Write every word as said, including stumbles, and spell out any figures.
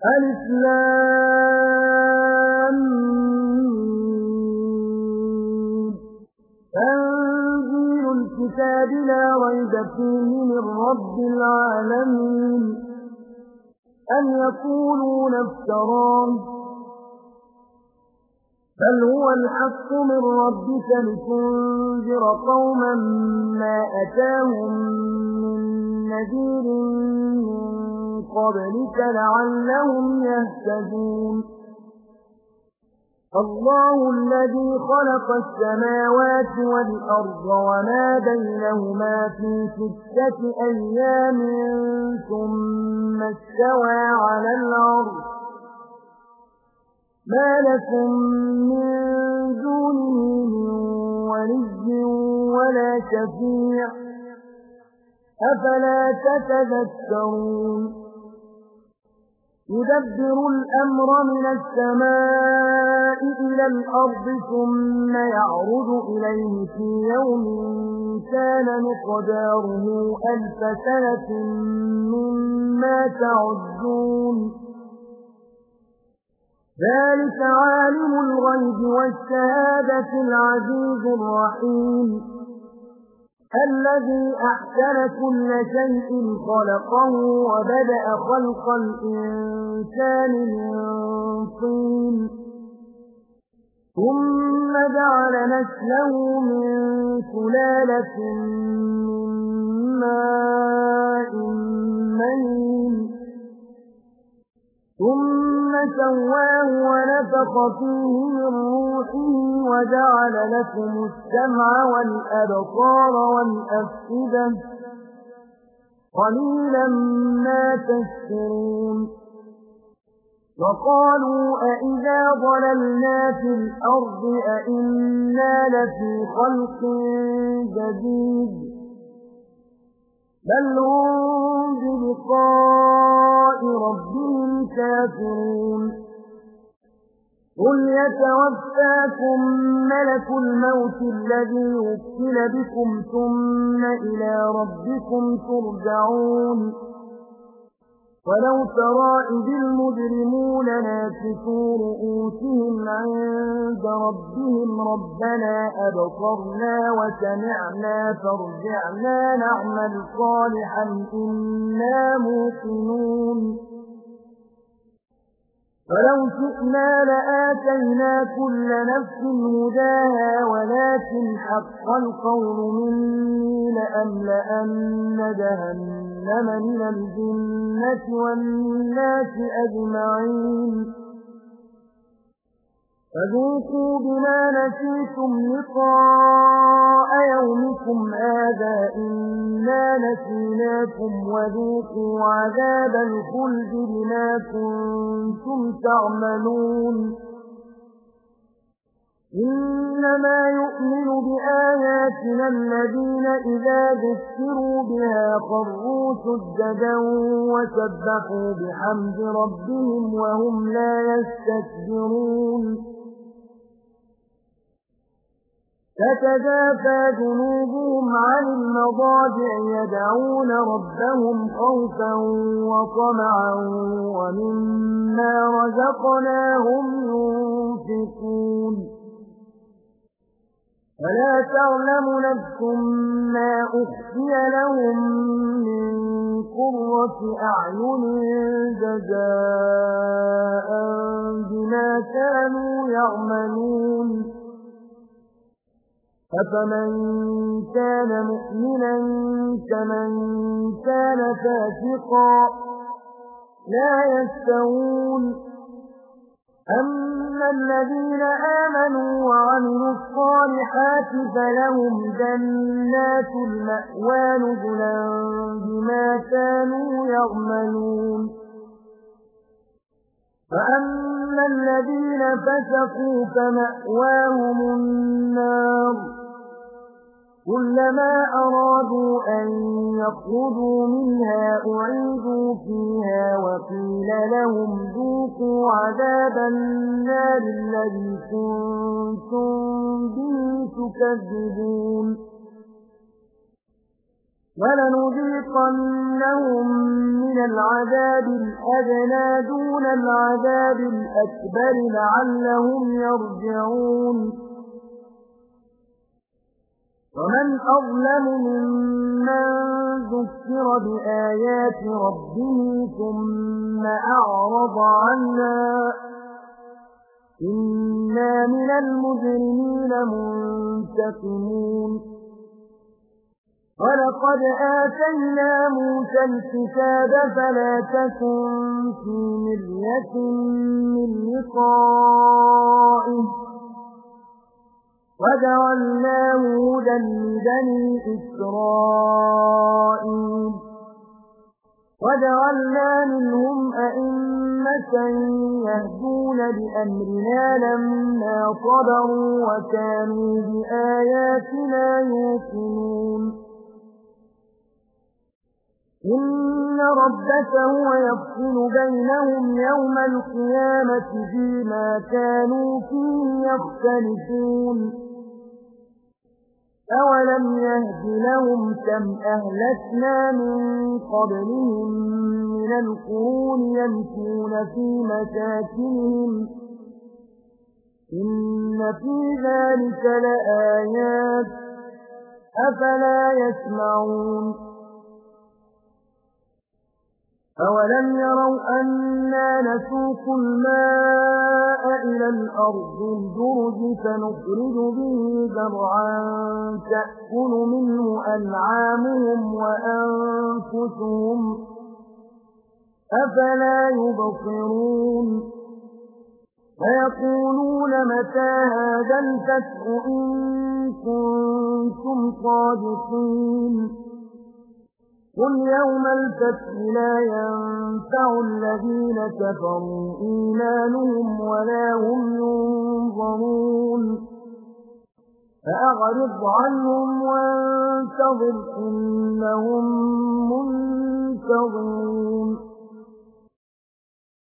ألف لام ميم تنزيل الكتاب لا ريب فيه من رب العالمين أم يقولون افتراه بل هو الحق من ربك لتنذر قوما ما أتاهم من نذير من قبلك لعلهم يهتدون الله الذي خلق السماوات والأرض وما بينهما في ستة أيام ثم استوى على العرش ما لكم من دونه من ولي ولا شفيع أفلا تتذكرون يدبر الأمر من السماء إلى الأرض ثم يعرض إليه في يوم كان مقداره ألف سنة مما تعدون ذلك عالم الغيب والشهادة العزيز الرحيم الذي أحسن كل شيء خلقه وبدأ خلق الإنسان من طين ثم جعل نسله من سلالة من ماء مهين ثم سواه ونفخ فيه من روحه وجعل لكم السمع والأبصار والأفئدة قليلا ما تشكرون وقالوا أئذا ضللنا في الأرض أئنا لفي خلق جديد بل هم بلقاء ربهم كافرون قل يتوفاكم ملك الموت الذي وكل بكم ثم إلى ربكم ترجعون ولو ترى إذ المجرمون ناكسوا رؤوسهم عند ربهم ربنا أبصرنا وسمعنا فارجعنا نعمل صالحا إنا موقنون ولو شئنا لآتينا كل نفس هداها ولكن حق القول مني لأملأن جهنم من الجنة والناس أجمعين فذوقوا بما نسيتم لقاء يومكم هذا إنا نسيناكم وذوقوا عذاب الخلد بما كنتم تعملون إنما يؤمن بآياتنا الذين إذا ذكروا بها خروا سجدا وسبحوا بحمد ربهم وهم لا يستكبرون تتجافى جنوبهم عن المضاجع يدعون ربهم خوفا وطمعا ومما رزقناهم ينفقون فلا تعلم نفس ما أخفي لهم من قرة أعين جزاء بما كانوا يعملون أفمن كان مؤمنا كمن كان فاسقا لا يستوون أما الذين آمنوا وعملوا الصالحات فلهم جنات المأوى نزلا بما كانوا يعملون فأما الذين فسقوا فمأواهم النار كلما أرادوا أن يخرجوا منها أعيدوا فيها وقيل لهم ذوقوا عذاب النار الذي كنتم به تكذبون وَلَنُذِيقَنَّهُم مِّنَ الْعَذَابِ الْأَدْنَىٰ دُونَ الْعَذَابِ الْأَكْبَرِ لَعَلَّهُمْ يَرْجِعُونَ وَمَنْ أَظْلَمُ مِمَّن ذُكِّرَ بِآيَاتِ رَبِّهِ ثُمَّ أَعْرَضَ عَنْهَا إِنَّا مِنَ الْمُجْرِمِينَ مُنتَقِمُونَ وَلَقَدْ آتَيْنَا مُوسَى الْكِتَابَ فَلَا تَكُن فِي مِرْيَةٍ مِّن لِّقَائِهِ وَجَعَلْنَاهُ هُدًى لِّبَنِي إِسْرَائِيلَ وَجَعَلْنَا مِنْهُمْ أَئِمَّةً يَهْدُونَ بِأَمْرِنَا لَمَّا صَبَرُوا وَكَانُوا بِآيَاتِنَا يُوقِنُونَ إِنَّ رَبَّكَ هُوَ يَفْصِلُ بَيْنَهُمْ يَوْمَ الْقِيَامَةِ فِيمَا كَانُوا فِيهِ يَخْتَلِفُونَ أَوَلَمْ يَهْدِ لَهُمْ كَمْ أَهْلَكْنَا مِن قَبْلِهِم مِّنَ الْقُرُونِ يَمْشُونَ فِي مَسَاكِنِهِمْ إِنَّ فِي ذَلِكَ لَآيَاتٍ أَفَلَا يَسْمَعُونَ أَوَلَمْ يَرَوْا أَنَّا نَسُوقُ الْمَاءَ إِلَى الْأَرْضِ الْجُرُزِ فَنُخْرِجُ بِهِ زَرْعًا تَأْكُلُ مِنْهُ أَنْعَامُهُمْ وَأَنفُسُهُمْ أَفَلَا يُبْصِرُونَ فَيَقُولُونَ مَتَىٰ هَٰذَا الْفَتْحُ إِن كُنتُمْ صَادِقِينَ قُلْ يَوْمَ الْفَتْحِ لَا يَنفَعُ الَّذِينَ كَفَرُوا إِيمَانُهُمْ وَلَا هُمْ يُنظَرُونَ فَأَعْرِضْ عَنْهُمْ وَانتَظِرْ إِنَّهُم مُّنتَظِرُونَ